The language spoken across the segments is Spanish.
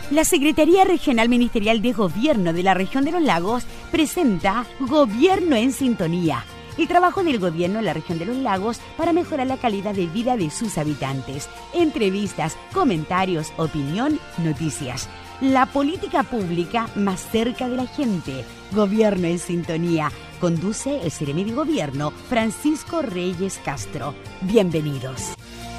La Secretaría Regional Ministerial de Gobierno de la Región de los Lagos presenta Gobierno en Sintonía, el trabajo del gobierno en la región de los lagos para mejorar la calidad de vida de sus habitantes. Entrevistas, comentarios, opinión, noticias. La política pública más cerca de la gente. Gobierno en Sintonía. Conduce el Seremi de Gobierno, Francisco Reyes Castro. Bienvenidos.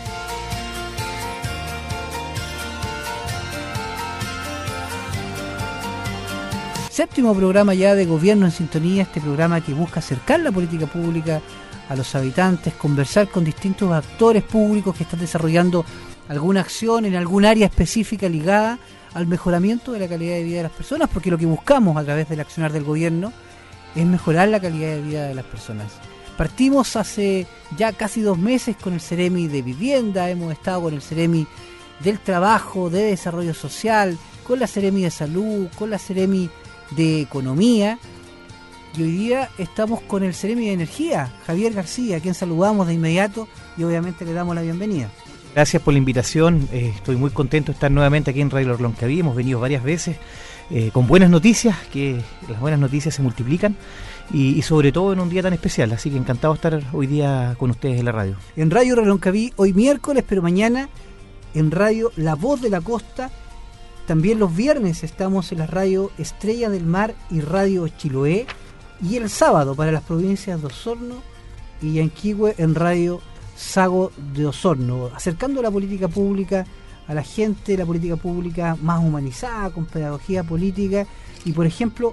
Séptimo programa ya de Gobierno en Sintonía, este programa que busca acercar la política pública a los habitantes, conversar con distintos actores públicos que están desarrollando alguna acción en algún área específica ligada al mejoramiento de la calidad de vida de las personas, porque lo que buscamos a través del accionar del gobierno es mejorar la calidad de vida de las personas. Partimos hace ya casi 2 meses con el Seremi de Vivienda, hemos estado con el Seremi del Trabajo, de Desarrollo Social, con la Seremi de Salud, con la Seremi de Economía, y hoy día estamos con el Seremi de Energía, Javier García, a quien saludamos de inmediato y obviamente le damos la bienvenida. Gracias por la invitación, estoy muy contento de estar nuevamente aquí en Radio Loncaví. Hemos venido varias veces con buenas noticias, que las buenas noticias se multiplican y sobre todo en un día tan especial, así que encantado de estar hoy día con ustedes en la radio. En Radio Loncaví hoy miércoles, pero mañana en Radio La Voz de la Costa. También los viernes estamos en la radio Estrella del Mar y Radio Chiloé, y el sábado para las provincias de Osorno y Yanquihue en Radio Sago de Osorno, acercando la política pública a la gente, la política pública más humanizada, con pedagogía política, y por ejemplo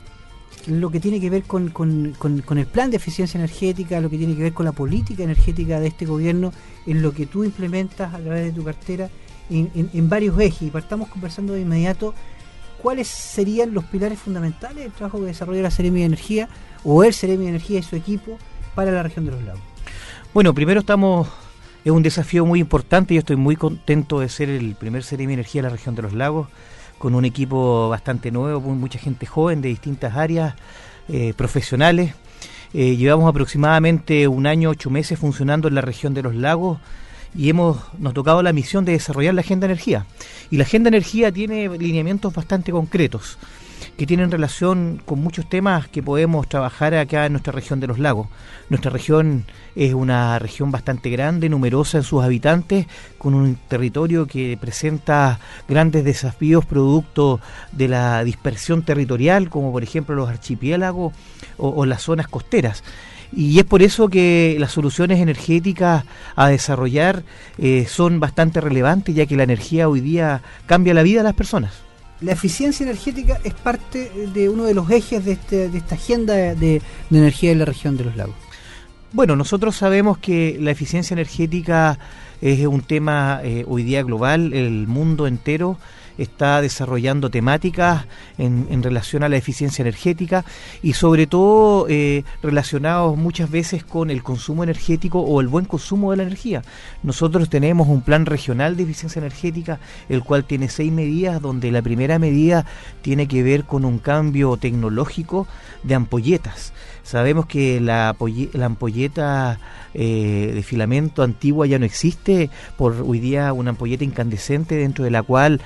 lo que tiene que ver con el plan de eficiencia energética, lo que tiene que ver con la política energética de este gobierno, en lo que tú implementas a través de tu cartera en varios ejes. Y partamos conversando de inmediato cuáles serían los pilares fundamentales del trabajo que desarrolla la Seremi de Energía o el Seremi de Energía y su equipo para la región de los lagos. Bueno, primero es un desafío muy importante. Yo estoy muy contento de ser el primer Seremi de Energía de la región de los lagos, con un equipo bastante nuevo, mucha gente joven de distintas áreas profesionales. Llevamos aproximadamente 1 año, 8 meses funcionando en la región de los lagos, y nos tocado la misión de desarrollar la Agenda Energía. Y la Agenda Energía tiene lineamientos bastante concretos que tienen relación con muchos temas que podemos trabajar acá en nuestra región de los lagos. Nuestra región es una región bastante grande, numerosa en sus habitantes, con un territorio que presenta grandes desafíos producto de la dispersión territorial, como por ejemplo los archipiélagos o las zonas costeras. Y es por eso que las soluciones energéticas a desarrollar son bastante relevantes, ya que la energía hoy día cambia la vida de las personas. La eficiencia energética es parte de uno de los ejes de esta agenda de energía en la región de los lagos. Bueno, nosotros sabemos que la eficiencia energética es un tema hoy día global. El mundo entero está desarrollando temáticas en relación a la eficiencia energética, y sobre todo relacionados muchas veces con el consumo energético o el buen consumo de la energía. Nosotros tenemos un plan regional de eficiencia energética, el cual tiene 6 medidas, donde la primera medida tiene que ver con un cambio tecnológico de ampolletas. Sabemos que la ampolleta de filamento antigua ya no existe, por hoy día una ampolleta incandescente dentro de la cual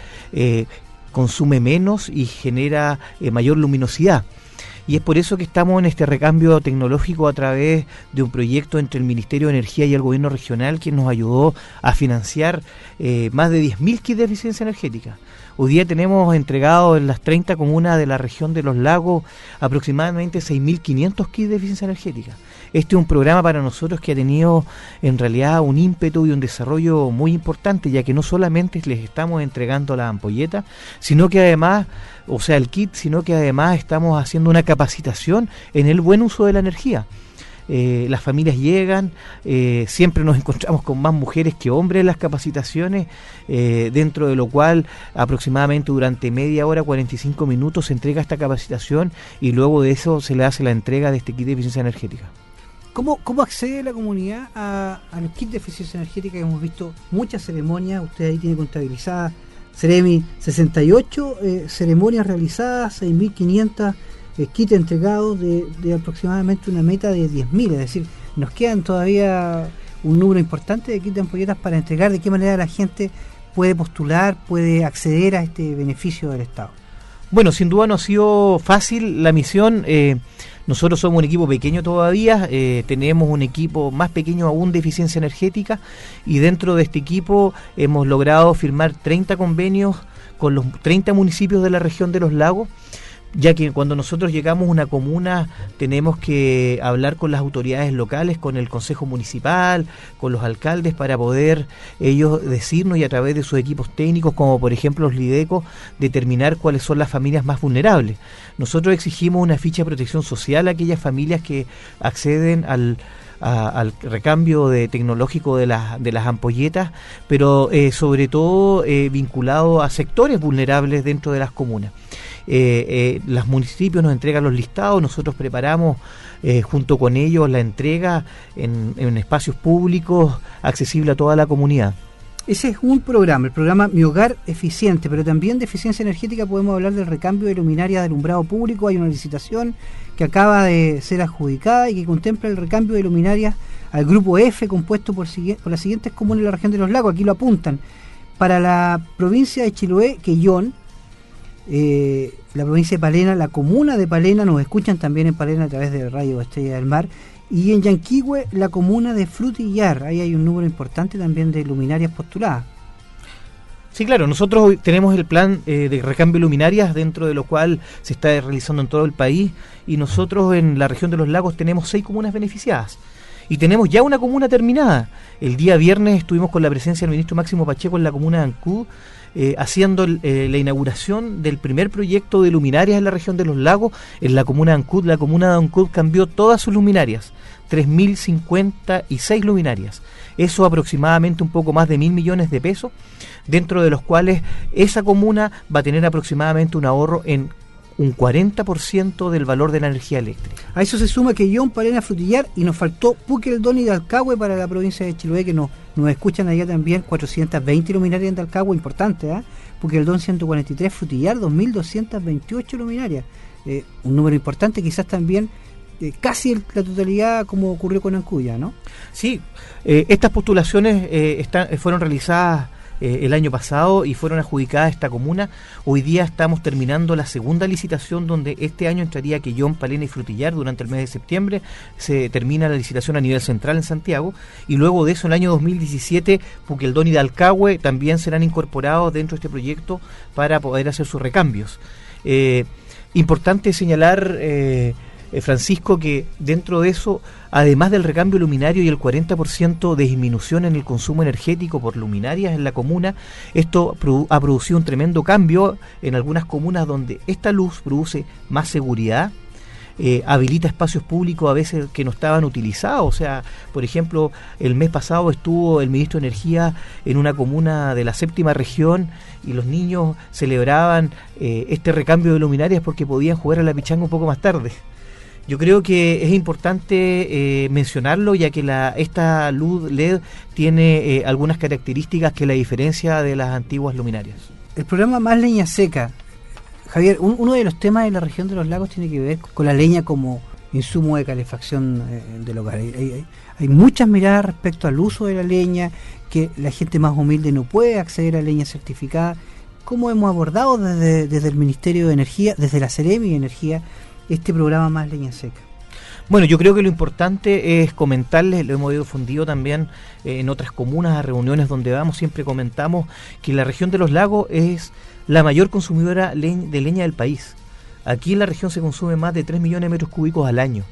consume menos y genera mayor luminosidad. Y es por eso que estamos en este recambio tecnológico a través de un proyecto entre el Ministerio de Energía y el Gobierno Regional, que nos ayudó a financiar más de 10.000 kits de eficiencia energética. Hoy día tenemos entregado en las 30 comunas de la región de los lagos aproximadamente 6.500 kits de eficiencia energética. Este es un programa para nosotros que ha tenido en realidad un ímpetu y un desarrollo muy importante, ya que no solamente les estamos entregando la ampolleta, sino que además, o sea el kit, sino que además estamos haciendo una capacitación en el buen uso de la energía. Las familias llegan, siempre nos encontramos con más mujeres que hombres en las capacitaciones, dentro de lo cual aproximadamente durante media hora, 45 minutos se entrega esta capacitación, y luego de eso se le hace la entrega de este kit de eficiencia energética. ¿Cómo accede la comunidad a los kits de eficiencia energética? Hemos visto muchas ceremonias, usted ahí tiene contabilizadas, Seremi, 68 ceremonias realizadas, 6.500 kits entregados de aproximadamente una meta de 10.000, es decir, nos quedan todavía un número importante de kits de ampolletas para entregar. ¿De qué manera la gente puede postular, puede acceder a este beneficio del Estado? Bueno, sin duda no ha sido fácil la misión. Nosotros somos un equipo pequeño todavía, tenemos un equipo más pequeño aún de eficiencia energética, y dentro de este equipo hemos logrado firmar 30 convenios con los 30 municipios de la región de los lagos, ya que cuando nosotros llegamos a una comuna tenemos que hablar con las autoridades locales, con el consejo municipal, con los alcaldes, para poder ellos decirnos, y a través de sus equipos técnicos, como por ejemplo los LIDECO, determinar cuáles son las familias más vulnerables. Nosotros exigimos una ficha de protección social a aquellas familias que acceden al recambio tecnológico de las ampolletas, pero sobre todo vinculado a sectores vulnerables dentro de las comunas. Los municipios nos entregan los listados, nosotros preparamos junto con ellos la entrega en espacios públicos accesible a toda la comunidad. Ese es un programa, el programa Mi Hogar Eficiente, pero también de eficiencia energética podemos hablar del recambio de luminarias de alumbrado público. Hay una licitación que acaba de ser adjudicada y que contempla el recambio de luminarias al grupo F, compuesto por las siguientes comunas de la región de los lagos. Aquí lo apuntan: para la provincia de Chiloé, Quellón, la provincia de Palena, la comuna de Palena, nos escuchan también en Palena a través de Radio Estrella del Mar, y en Yanquihue, la comuna de Frutillar. Ahí hay un número importante también de luminarias postuladas. Sí, claro, nosotros tenemos el plan de recambio de luminarias, dentro de lo cual se está realizando en todo el país, y nosotros en la región de los lagos tenemos 6 comunas beneficiadas. Y tenemos ya una comuna terminada. El día viernes estuvimos con la presencia del ministro Máximo Pacheco en la comuna de Ancud, haciendo la inauguración del primer proyecto de luminarias en la región de los lagos, en la comuna de Ancud. La comuna de Ancud cambió todas sus luminarias, 3.056 luminarias. Eso aproximadamente un poco más de 1.000 millones de pesos, dentro de los cuales esa comuna va a tener aproximadamente un ahorro en un 40% del valor de la energía eléctrica. A eso se suma Quellón, Palena, Frutillar, y nos faltó Puqueldón y Dalcahue para la provincia de Chiloé, que nos escuchan allá también. 420 luminarias en Dalcahue, importante, ¿eh? Puqueldón 143, Frutillar 2.228 luminarias, un número importante, quizás también casi la totalidad como ocurrió con Ancuya, ¿no? Sí, estas postulaciones fueron realizadas el año pasado y fueron adjudicadas a esta comuna. Hoy día estamos terminando la segunda licitación, donde este año entraría Quellón, Palena y Frutillar. Durante el mes de septiembre se termina la licitación a nivel central en Santiago, y luego de eso, en el año 2017, Puqueldón y Dalcahue también serán incorporados dentro de este proyecto para poder hacer sus recambios. Importante señalar, Francisco, que dentro de eso, además del recambio luminario y el 40% de disminución en el consumo energético por luminarias en la comuna, esto ha producido un tremendo cambio en algunas comunas donde esta luz produce más seguridad, habilita espacios públicos a veces que no estaban utilizados. O sea, por ejemplo, el mes pasado estuvo el ministro de Energía en una comuna de la 7ª región y los niños celebraban este recambio de luminarias porque podían jugar a la pichanga un poco más tarde. Yo creo que es importante mencionarlo, ya que esta luz LED tiene algunas características que la diferencia de las antiguas luminarias. El programa Más Leña Seca, Javier, uno de los temas de la región de los lagos tiene que ver con la leña como insumo de calefacción del hogar. Hay muchas miradas respecto al uso de la leña, que la gente más humilde no puede acceder a leña certificada. ¿Cómo hemos abordado desde el Ministerio de Energía, desde la Seremi de Energía, este programa Más Leña Seca? Bueno, yo creo que lo importante es comentarles, lo hemos difundido también en otras comunas, a reuniones donde vamos, siempre comentamos que la región de los lagos es la mayor consumidora de leña del país. Aquí en la región se consume más de 3 millones de metros cúbicos al año.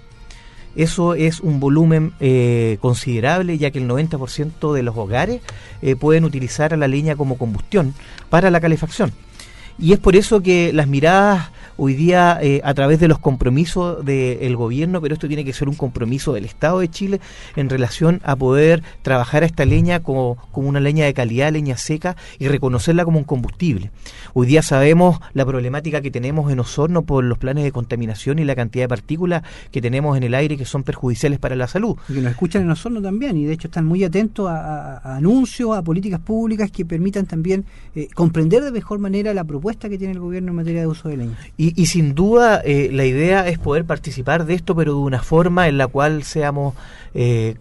Eso es un volumen considerable, ya que el 90% de los hogares pueden utilizar a la leña como combustión para la calefacción. Y es por eso que las miradas hoy día, a través de los compromisos del gobierno, pero esto tiene que ser un compromiso del Estado de Chile en relación a poder trabajar a esta leña como una leña de calidad, leña seca, y reconocerla como un combustible. Hoy día sabemos la problemática que tenemos en Osorno por los planes de contaminación y la cantidad de partículas que tenemos en el aire que son perjudiciales para la salud. Y que nos escuchan en Osorno también, y de hecho están muy atentos a anuncios, a políticas públicas que permitan también comprender de mejor manera la propuesta que tiene el gobierno en materia de uso de leña. Y sin duda la idea es poder participar de esto, pero de una forma en la cual seamos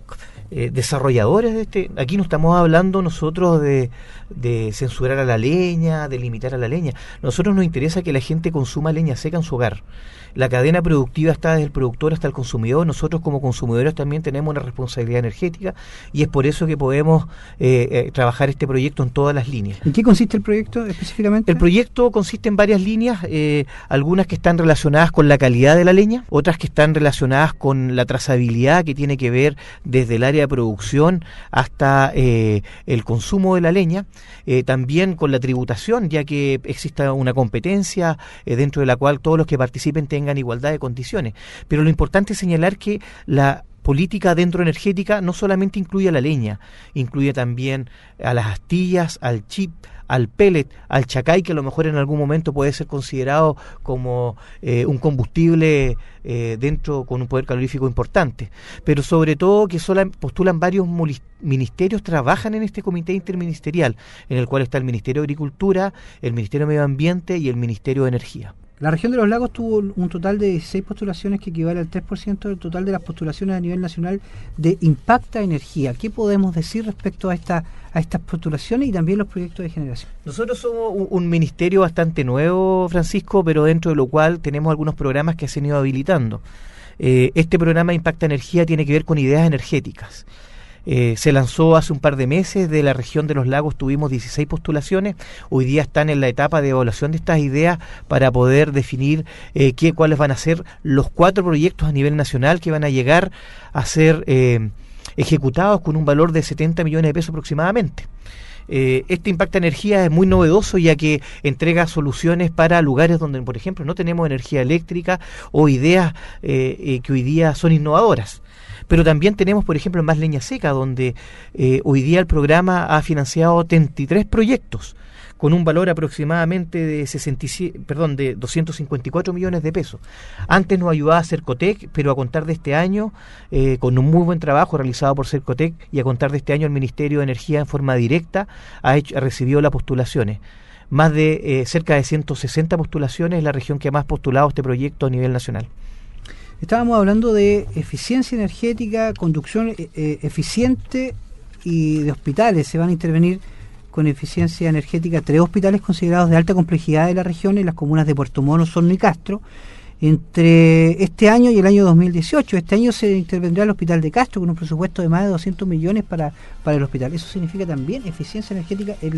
desarrolladores de aquí no estamos hablando nosotros de censurar a la leña, de limitar a la leña. Nosotros nos interesa que la gente consuma leña seca en su hogar. La cadena productiva está desde el productor hasta el consumidor. Nosotros como consumidores también tenemos una responsabilidad energética y es por eso que podemos trabajar este proyecto en todas las líneas. ¿En qué consiste el proyecto específicamente? El proyecto consiste en varias líneas, algunas que están relacionadas con la calidad de la leña, otras que están relacionadas con la trazabilidad, que tiene que ver desde el área de producción hasta el consumo de la leña, también con la tributación, ya que exista una competencia dentro de la cual todos los que participen tengan igualdad de condiciones. Pero lo importante es señalar que la política energética no solamente incluye a la leña, incluye también a las astillas, al chip, al pellet, al chacay, que a lo mejor en algún momento puede ser considerado como un combustible dentro con un poder calorífico importante, pero sobre todo que postulan varios ministerios, trabajan en este comité interministerial, en el cual está el Ministerio de Agricultura, el Ministerio de Medio Ambiente y el Ministerio de Energía. La región de los lagos tuvo un total de 16 postulaciones que equivale al 3% del total de las postulaciones a nivel nacional de Impacta Energía. ¿Qué podemos decir respecto a estas postulaciones y también los proyectos de generación? Nosotros somos un ministerio bastante nuevo, Francisco, pero dentro de lo cual tenemos algunos programas que se han ido habilitando. Este programa Impacta Energía tiene que ver con ideas energéticas. Se lanzó hace un par de meses. De la región de los lagos tuvimos 16 postulaciones. Hoy día están en la etapa de evaluación de estas ideas para poder definir cuáles van a ser los 4 proyectos a nivel nacional que van a llegar a ser ejecutados con un valor de 70 millones de pesos aproximadamente. Este Impacta Energía es muy novedoso, ya que entrega soluciones para lugares donde, por ejemplo, no tenemos energía eléctrica o ideas que hoy día son innovadoras. Pero también tenemos, por ejemplo, Más Leña Seca, donde hoy día el programa ha financiado 33 proyectos con un valor aproximadamente de 254 millones de pesos. Antes nos ayudaba Cercotec, pero a contar de este año, con un muy buen trabajo realizado por Cercotec, y a contar de este año el Ministerio de Energía en forma directa ha recibido las postulaciones. Más de cerca de 160 postulaciones, es la región que más ha postulado este proyecto a nivel nacional. Estábamos hablando de eficiencia energética, conducción eficiente y de hospitales. Se van a intervenir con eficiencia energética 3 hospitales considerados de alta complejidad de la región en las comunas de Puerto Montt, Osorno y Castro entre este año y el año 2018. Este año se intervendrá el hospital de Castro con un presupuesto de más de 200 millones para el hospital. Eso significa también eficiencia energética en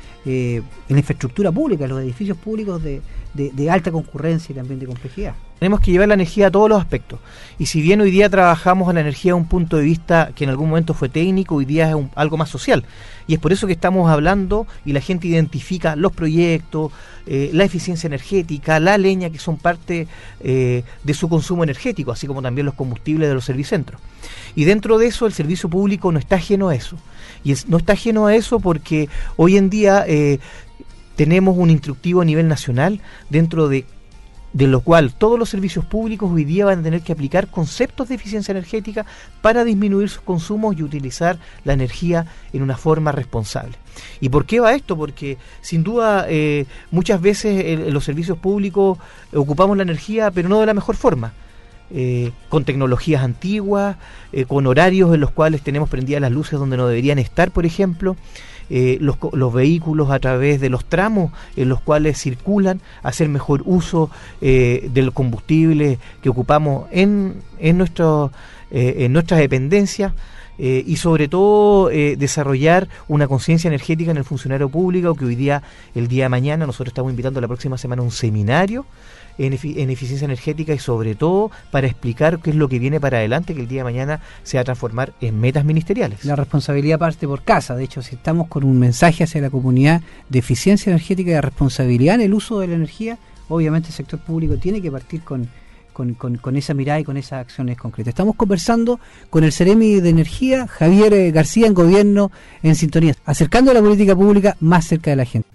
la infraestructura pública, en los edificios públicos de alta concurrencia y también de complejidad. Tenemos que llevar la energía a todos los aspectos. Y si bien hoy día trabajamos a la energía de un punto de vista que en algún momento fue técnico, hoy día es algo más social. Y es por eso que estamos hablando y la gente identifica los proyectos, la eficiencia energética, la leña, que son parte de su consumo energético, así como también los combustibles de los servicentros. Y dentro de eso el servicio público no está ajeno a eso. Y no está ajeno a eso porque hoy en día tenemos un instructivo a nivel nacional dentro de lo cual todos los servicios públicos hoy día van a tener que aplicar conceptos de eficiencia energética para disminuir sus consumos y utilizar la energía en una forma responsable. ¿Y por qué va esto? Porque sin duda muchas veces en los servicios públicos ocupamos la energía, pero no de la mejor forma. Con tecnologías antiguas, con horarios en los cuales tenemos prendidas las luces donde no deberían estar, por ejemplo. Los vehículos a través de los tramos en los cuales circulan, hacer mejor uso del combustible que ocupamos en nuestras dependencias, y sobre todo desarrollar una conciencia energética en el funcionario público, que hoy día, el día de mañana, nosotros estamos invitando la próxima semana a un seminario en eficiencia energética, y sobre todo para explicar qué es lo que viene para adelante, que el día de mañana se va a transformar en metas ministeriales. La responsabilidad parte por casa. De hecho, si estamos con un mensaje hacia la comunidad de eficiencia energética y de responsabilidad en el uso de la energía, obviamente el sector público tiene que partir con esa mirada y con esas acciones concretas. Estamos conversando con el Ceremi de Energía, Javier García, en Gobierno en Sintonía, acercando la política pública más cerca de la gente.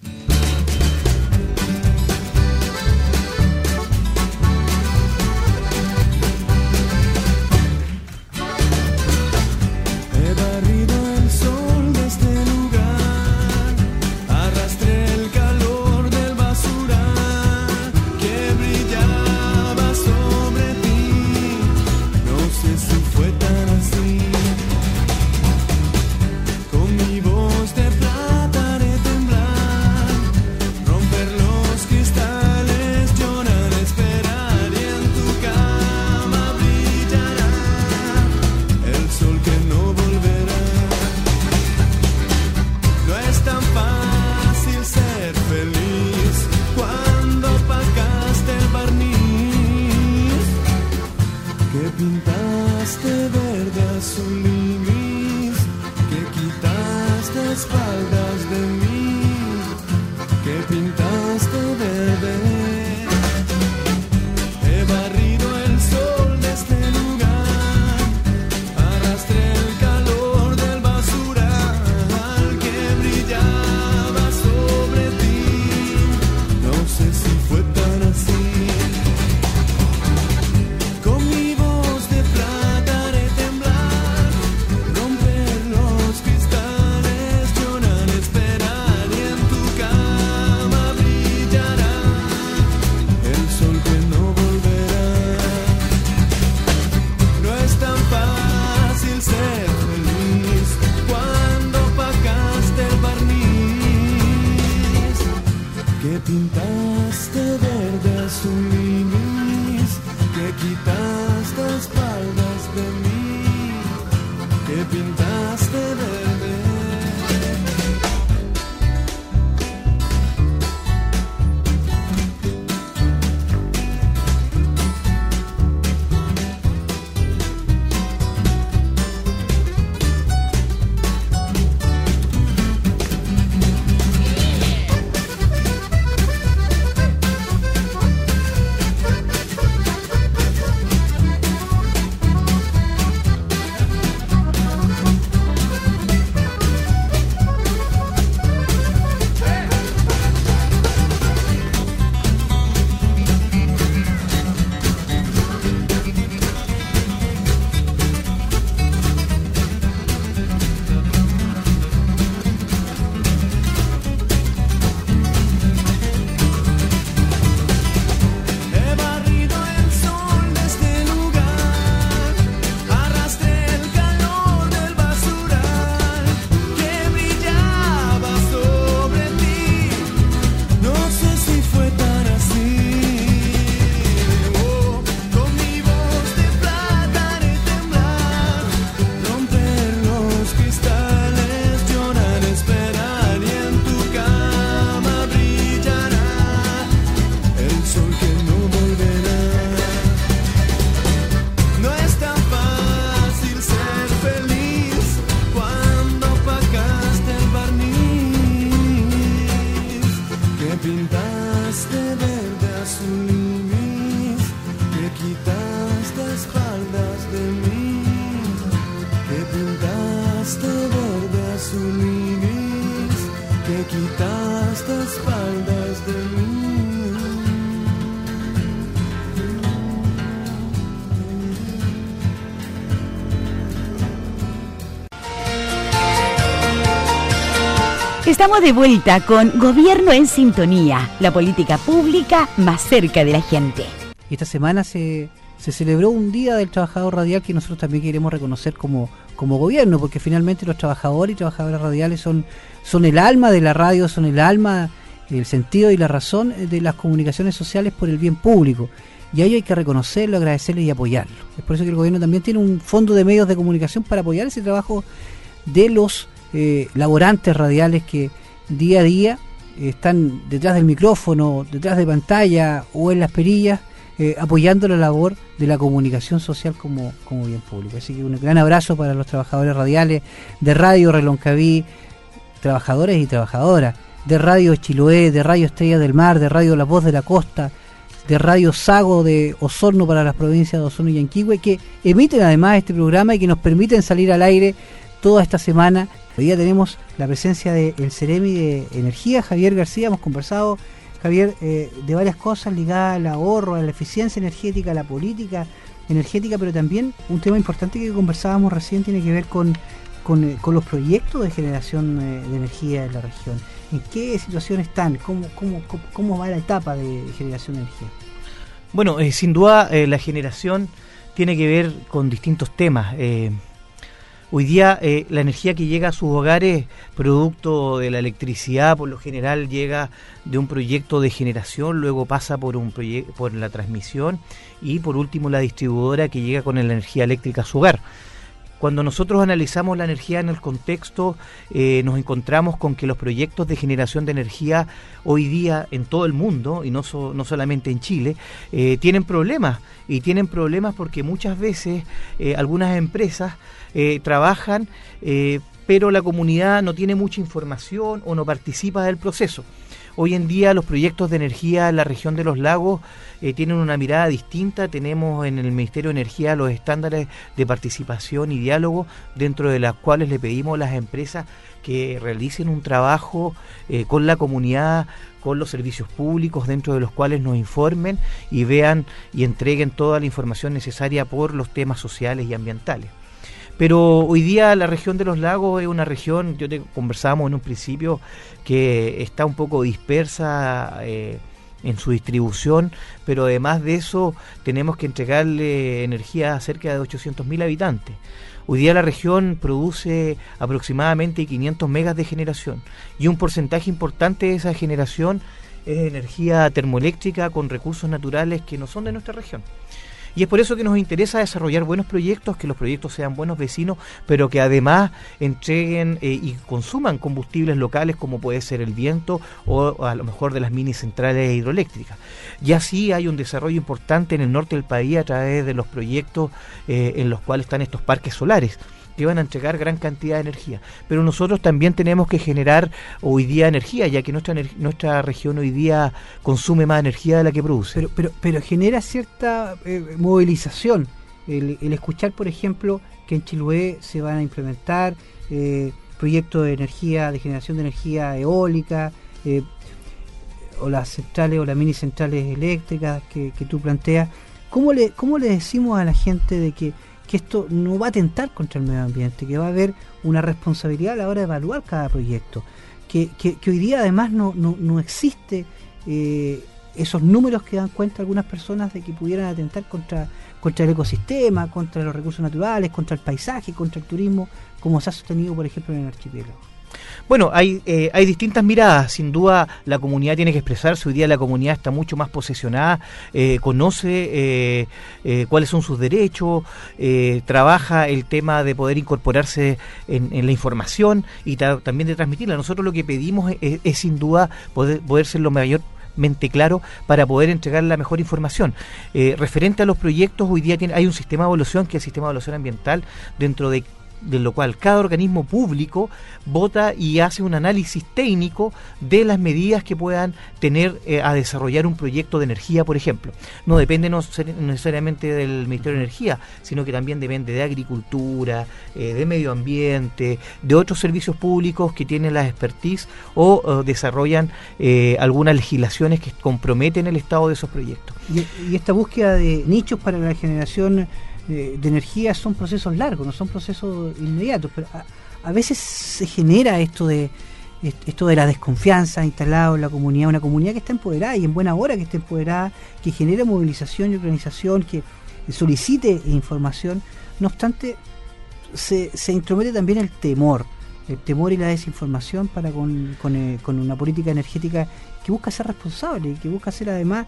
espaldas de mí, que pintaste verde. He barrido el sol de este lugar, arrastré el calor del basural que brillaba sobre ti. No sé si fue tan así. Con mi voz de plata haré temblar, romper los cristales, llorar, esperar, y en tu cama brillará el sol que no volverá. No es tan fácil ser feliz cuando opacaste el barniz, que pintaste verde azul iris, que quitaste espaldas de mí, que pintaste verde. He barrido el sol de este lugar, arrastré el calor del basural que brillaba sobre ti. No sé si fue tan así. Oh, con mi voz de plata haré temblar, romper los cristales, llorar, esperar, y en tu cama brillará el sol que no volverá. No es tan fácil ser feliz cuando opacaste el barniz, que pintaste verde azul iris, que quitaste espaldas de mí, que pintaste verde azul iris, que quitaste espaldas de mí. Estamos de vuelta con Gobierno en Sintonía, la política pública más cerca de la gente. Y esta semana se celebró un Día del Trabajador Radial que nosotros también queremos reconocer como gobierno, porque finalmente los trabajadores y trabajadoras radiales son el alma de la radio, son el alma, el sentido y la razón de las comunicaciones sociales por el bien público. Y a ello hay que reconocerlo, agradecerlo y apoyarlo. Es por eso que el gobierno también tiene un fondo de medios de comunicación para apoyar ese trabajo de los laborantes radiales que día a día están detrás del micrófono, detrás de pantalla o en las perillas, apoyando la labor de la comunicación social como bien público. Así que un gran abrazo para los trabajadores radiales de Radio Reloncaví, trabajadores y trabajadoras, de Radio Chiloé, de Radio Estrella del Mar, de Radio La Voz de la Costa, de Radio Sago de Osorno para las provincias de Osorno y Yanquihue, que emiten además este programa y que nos permiten salir al aire toda esta semana. Hoy día tenemos la presencia del Ceremi de Energía, Javier García. Hemos conversado, Javier, de varias cosas ligadas al ahorro, a la eficiencia energética, a la política energética, pero también un tema importante que conversábamos recién tiene que ver con los proyectos de generación de energía en la región. ¿En qué situación están? ¿Cómo va la etapa de generación de energía? Bueno, sin duda la generación tiene que ver con distintos temas. Hoy día la energía que llega a sus hogares, producto de la electricidad, por lo general llega de un proyecto de generación, luego pasa por la transmisión y por último la distribuidora que llega con la energía eléctrica a su hogar. Cuando nosotros analizamos la energía en el contexto, nos encontramos con que los proyectos de generación de energía hoy día en todo el mundo, y no solamente en Chile, tienen problemas. Y tienen problemas porque muchas veces algunas empresas trabajan pero la comunidad no tiene mucha información o no participa del proceso. Hoy en día los proyectos de energía en la región de los lagos tienen una mirada distinta. Tenemos en el Ministerio de Energía los estándares de participación y diálogo, dentro de las cuales le pedimos a las empresas que realicen un trabajo con la comunidad, con los servicios públicos, dentro de los cuales nos informen y vean y entreguen toda la información necesaria por los temas sociales y ambientales. Pero hoy día la región de los lagos es una región, conversábamos en un principio, que está un poco dispersa en su distribución, pero además de eso tenemos que entregarle energía a cerca de 800.000 habitantes. Hoy día la región produce aproximadamente 500 megas de generación y un porcentaje importante de esa generación es energía termoeléctrica con recursos naturales que no son de nuestra región. Y es por eso que nos interesa desarrollar buenos proyectos, que los proyectos sean buenos vecinos, pero que además entreguen y consuman combustibles locales, como puede ser el viento o a lo mejor de las mini centrales hidroeléctricas. Y así hay un desarrollo importante en el norte del país a través de los proyectos en los cuales están estos parques solares, que van a entregar gran cantidad de energía. Pero nosotros también tenemos que generar hoy día energía, ya que nuestra región hoy día consume más energía de la que produce. Pero genera cierta movilización el escuchar, por ejemplo, que en Chiloé se van a implementar proyectos de energía, de generación de energía eólica, o las centrales o las mini centrales eléctricas que tú planteas. ¿Cómo le decimos a la gente de que esto no va a atentar contra el medio ambiente, que va a haber una responsabilidad a la hora de evaluar cada proyecto, que hoy día además no existe esos números que dan cuenta algunas personas de que pudieran atentar contra el ecosistema, contra los recursos naturales, contra el paisaje, contra el turismo, como se ha sostenido, por ejemplo, en el archipiélago? Bueno, hay distintas miradas. Sin duda la comunidad tiene que expresarse. Hoy día la comunidad está mucho más posesionada, conoce cuáles son sus derechos, trabaja el tema de poder incorporarse en la información y también de transmitirla. Nosotros lo que pedimos es sin duda poder ser lo mayormente claro para poder entregar la mejor información. Referente a los proyectos, hoy día hay un sistema de evaluación, que es el sistema de evaluación ambiental, dentro de lo cual cada organismo público vota y hace un análisis técnico de las medidas que puedan tener a desarrollar un proyecto de energía, por ejemplo. No depende necesariamente del Ministerio de Energía, sino que también depende de Agricultura, de Medio Ambiente, de otros servicios públicos que tienen la expertise o desarrollan algunas legislaciones que comprometen el estado de esos proyectos. Y esta búsqueda de nichos para la generación de energía son procesos largos, no son procesos inmediatos, pero a veces se genera esto de la desconfianza instalado en la comunidad, una comunidad que está empoderada y en buena hora que esté empoderada, que genere movilización y organización, que solicite información. No obstante, se intromete también el temor y la desinformación para con una política energética que busca ser responsable y que busca ser además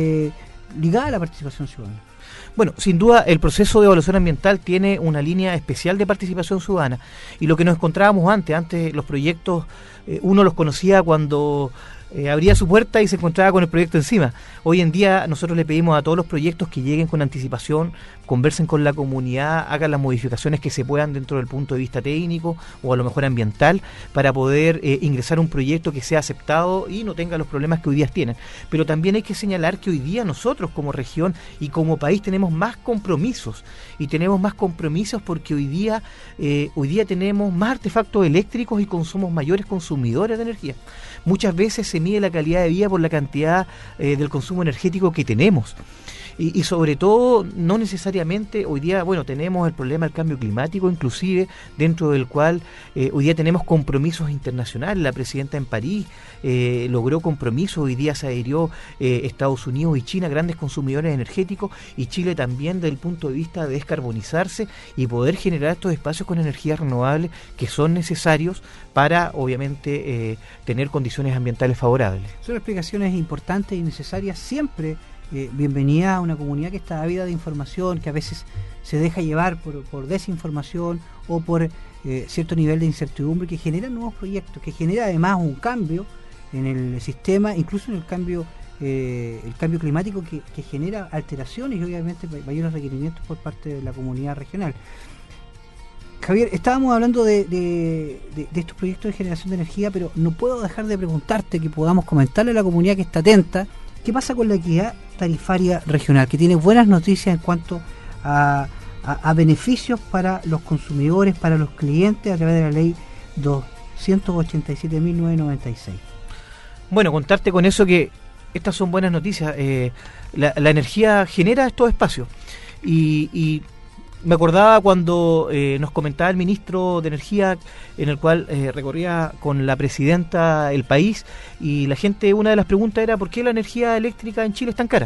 ligada a la participación ciudadana. Bueno, sin duda el proceso de evaluación ambiental tiene una línea especial de participación ciudadana, y lo que nos encontrábamos antes los proyectos, uno los conocía cuando abría su puerta y se encontraba con el proyecto encima. Hoy en día nosotros le pedimos a todos los proyectos que lleguen con anticipación, conversen con la comunidad, hagan las modificaciones que se puedan dentro del punto de vista técnico o a lo mejor ambiental, para poder ingresar un proyecto que sea aceptado y no tenga los problemas que hoy día tienen. Pero también hay que señalar que hoy día nosotros como región y como país tenemos más compromisos, y tenemos más compromisos porque hoy día tenemos más artefactos eléctricos y somos mayores consumidores de energía. Muchas veces se mide la calidad de vida por la cantidad del consumo energético que tenemos. Y sobre todo, no necesariamente, hoy día, tenemos el problema del cambio climático, inclusive, dentro del cual hoy día tenemos compromisos internacionales. La presidenta en París logró compromisos, hoy día se adhirió Estados Unidos y China, grandes consumidores energéticos, y Chile también, desde el punto de vista de descarbonizarse y poder generar estos espacios con energías renovables que son necesarios para, obviamente, tener condiciones ambientales favorables. Son explicaciones importantes y necesarias siempre. Bienvenida a una comunidad que está ávida de información, que a veces se deja llevar por desinformación o por cierto nivel de incertidumbre, que genera nuevos proyectos, que genera además un cambio en el sistema, incluso en el cambio climático, que genera alteraciones y obviamente mayores requerimientos por parte de la comunidad regional. Javier, estábamos hablando de estos proyectos de generación de energía, pero no puedo dejar de preguntarte, que podamos comentarle a la comunidad que está atenta, ¿qué pasa con la equidad tarifaria regional? Que tiene buenas noticias en cuanto a beneficios para los consumidores, para los clientes, a través de la ley 287.996. Bueno, contarte con eso que estas son buenas noticias. La energía genera estos espacios. Y me acordaba cuando nos comentaba el ministro de Energía, en el cual recorría con la presidenta el país, y la gente, una de las preguntas era ¿por qué la energía eléctrica en Chile es tan cara?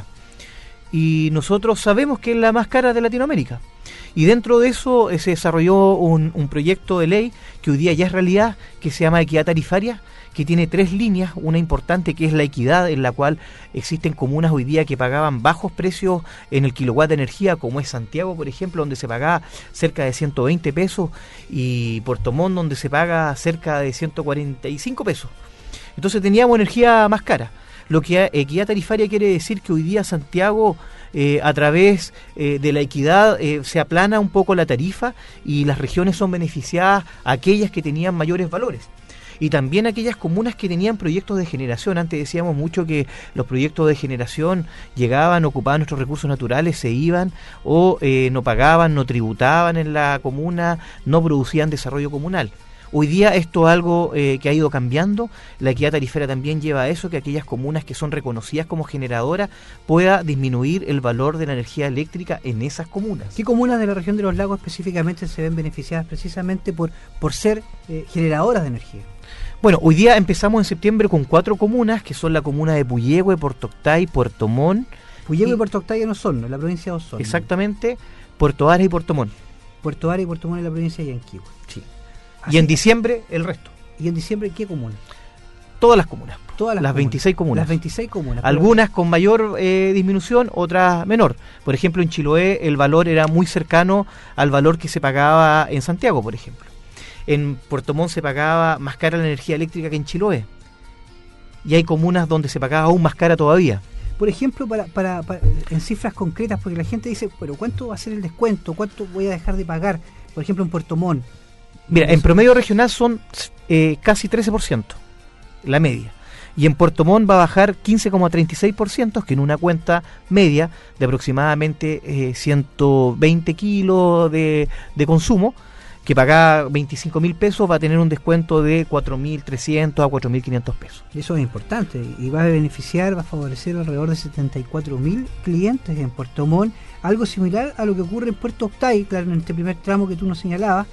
Y nosotros sabemos que es la más cara de Latinoamérica. Y dentro de eso se desarrolló un proyecto de ley que hoy día ya es realidad, que se llama Equidad Tarifaria, que tiene 3 líneas, una importante que es la equidad, en la cual existen comunas hoy día que pagaban bajos precios en el kilowatt de energía, como es Santiago, por ejemplo, donde se pagaba cerca de 120 pesos, y Puerto Montt, donde se paga cerca de 145 pesos. Entonces teníamos energía más cara. Lo que equidad tarifaria quiere decir que hoy día Santiago, a través de la equidad, se aplana un poco la tarifa, y las regiones son beneficiadas, aquellas que tenían mayores valores. Y también aquellas comunas que tenían proyectos de generación. Antes decíamos mucho que los proyectos de generación llegaban, ocupaban nuestros recursos naturales, se iban, o no pagaban, no tributaban en la comuna, no producían desarrollo comunal. Hoy día esto es algo que ha ido cambiando. La equidad tarifaria también lleva a eso, que aquellas comunas que son reconocidas como generadoras pueda disminuir el valor de la energía eléctrica en esas comunas. ¿Qué comunas de la región de los lagos específicamente se ven beneficiadas precisamente por ser generadoras de energía? Bueno, hoy día empezamos en septiembre con 4 comunas, que son la comuna de Puyehue, Puerto Octay, Puerto Montt. Puyehue y Puerto Octay en Osorno, en la provincia de Osorno. Exactamente, Puerto Varas y Puerto Montt. Puerto Varas y Puerto Montt en la provincia de Yanquihue. Sí. Y en diciembre el resto. ¿Y en diciembre qué comunas? Todas las comunas. Todas las las comunas. 26 comunas. Las 26 comunas. Algunas con mayor disminución, otras menor. Por ejemplo, en Chiloé el valor era muy cercano al valor que se pagaba en Santiago, por ejemplo. En Puerto Montt se pagaba más cara la energía eléctrica que en Chiloé. Y hay comunas donde se pagaba aún más cara todavía. Por ejemplo, para en cifras concretas, porque la gente dice, pero ¿cuánto va a ser el descuento? ¿Cuánto voy a dejar de pagar? Por ejemplo, en Puerto Montt. Mira, en promedio regional son casi 13%, la media. Y en Puerto Montt va a bajar 15,36%, que en una cuenta media de aproximadamente 120 kilos de consumo, que pagaba 25.000 pesos, va a tener un descuento de 4.300 a 4.500 pesos. Eso es importante y va a beneficiar, va a favorecer alrededor de 74.000 clientes en Puerto Montt. Algo similar a lo que ocurre en Puerto Octay, claro, en este primer tramo que tú nos señalabas,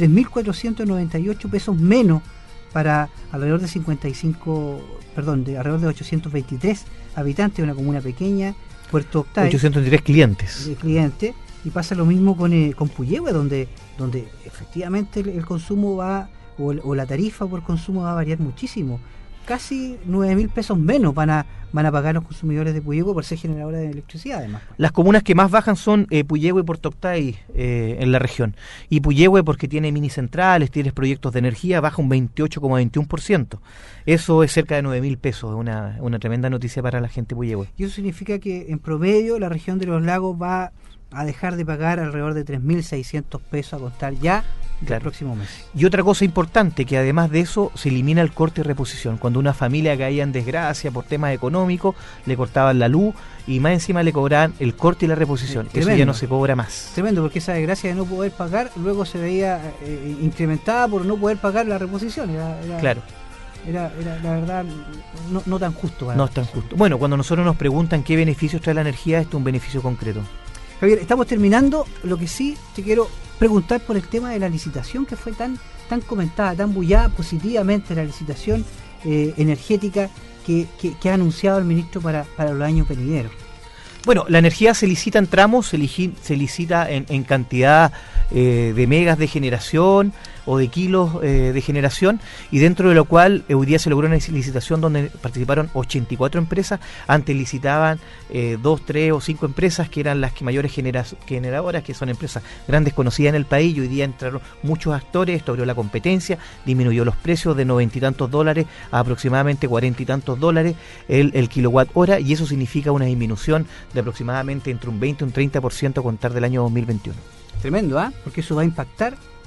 3.498 pesos menos para alrededor de alrededor de 823 habitantes, una comuna pequeña, Puerto Octay. 823 clientes. Y pasa lo mismo con Puyehue, donde efectivamente el consumo va, o la tarifa por consumo va a variar muchísimo. Casi 9.000 pesos menos van a pagar los consumidores de Puyehue por ser generadora de electricidad, además. Las comunas que más bajan son Puyehue y Puerto Octay en la región. Y Puyehue, porque tiene mini centrales, tiene proyectos de energía, baja un 28,21%. Eso es cerca de 9.000 pesos, una tremenda noticia para la gente de Puyehue. Y eso significa que en promedio la región de los lagos va a dejar de pagar alrededor de 3.600 pesos a contar ya del próximo mes. Y otra cosa importante, que además de eso se elimina el corte y reposición. Cuando una familia caía en desgracia por temas económicos, le cortaban la luz y más encima le cobraban el corte y la reposición. Eso ya no se cobra más. Tremendo, porque esa desgracia de no poder pagar luego se veía incrementada por no poder pagar la reposición. Claro. Era la verdad no tan justo. No es tan justo. Bueno, cuando nosotros nos preguntan qué beneficios trae la energía, esto es un beneficio concreto. Javier, estamos terminando. Lo que sí te quiero preguntar por el tema de la licitación, que fue tan comentada, tan bullada positivamente, la licitación energética que ha anunciado el ministro para los años venideros. Bueno, la energía se licita en tramos, se licita en cantidad de megas de generación o de kilos de generación, y dentro de lo cual hoy día se logró una licitación donde participaron 84 empresas. Antes licitaban 2, 3 o 5 empresas, que eran las que mayores generadoras, que son empresas grandes conocidas en el país, y hoy día entraron muchos actores. Esto abrió la competencia, disminuyó los precios de $90 y tantos a aproximadamente $40 y tantos el kilowatt hora, y eso significa una disminución de aproximadamente entre un 20 y un 30% a contar del año 2021. Tremendo, porque eso va a impactar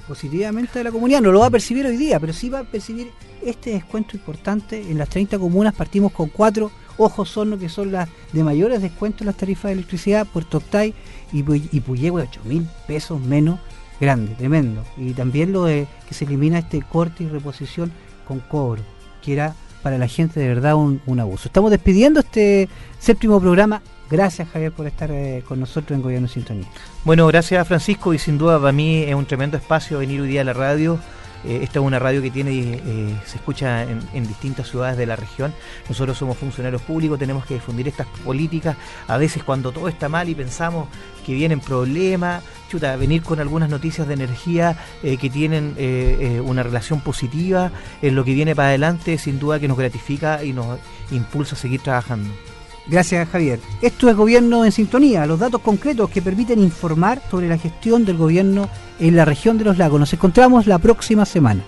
positivamente a la comunidad. No lo va a percibir hoy día, pero sí va a percibir este descuento importante. En las 30 comunas partimos con 4, Ojos Hornos, que son las de mayores descuentos en las tarifas de electricidad, Puerto Octay y Puyehue, 8.000 pesos menos, grande, tremendo. Y también lo de que se elimina este corte y reposición con cobro, que era para la gente de verdad un abuso. Estamos despidiendo este 7º programa. Gracias, Javier, por estar con nosotros en Gobierno en Sintonía. Bueno, gracias, Francisco, y sin duda para mí es un tremendo espacio venir hoy día a la radio. Esta es una radio que se escucha en distintas ciudades de la región. Nosotros somos funcionarios públicos, tenemos que difundir estas políticas. A veces cuando todo está mal y pensamos que vienen problemas, venir con algunas noticias de energía que tienen una relación positiva en lo que viene para adelante, sin duda que nos gratifica y nos impulsa a seguir trabajando. Gracias, Javier. Esto es Gobierno en Sintonía, los datos concretos que permiten informar sobre la gestión del gobierno en la región de los lagos. Nos encontramos la próxima semana.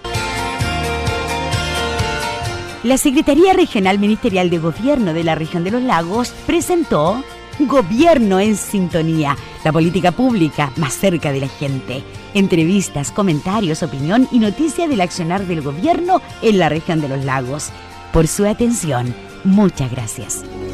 La Secretaría Regional Ministerial de Gobierno de la Región de los Lagos presentó Gobierno en Sintonía, la política pública más cerca de la gente. Entrevistas, comentarios, opinión y noticias del accionar del gobierno en la región de los lagos. Por su atención, muchas gracias.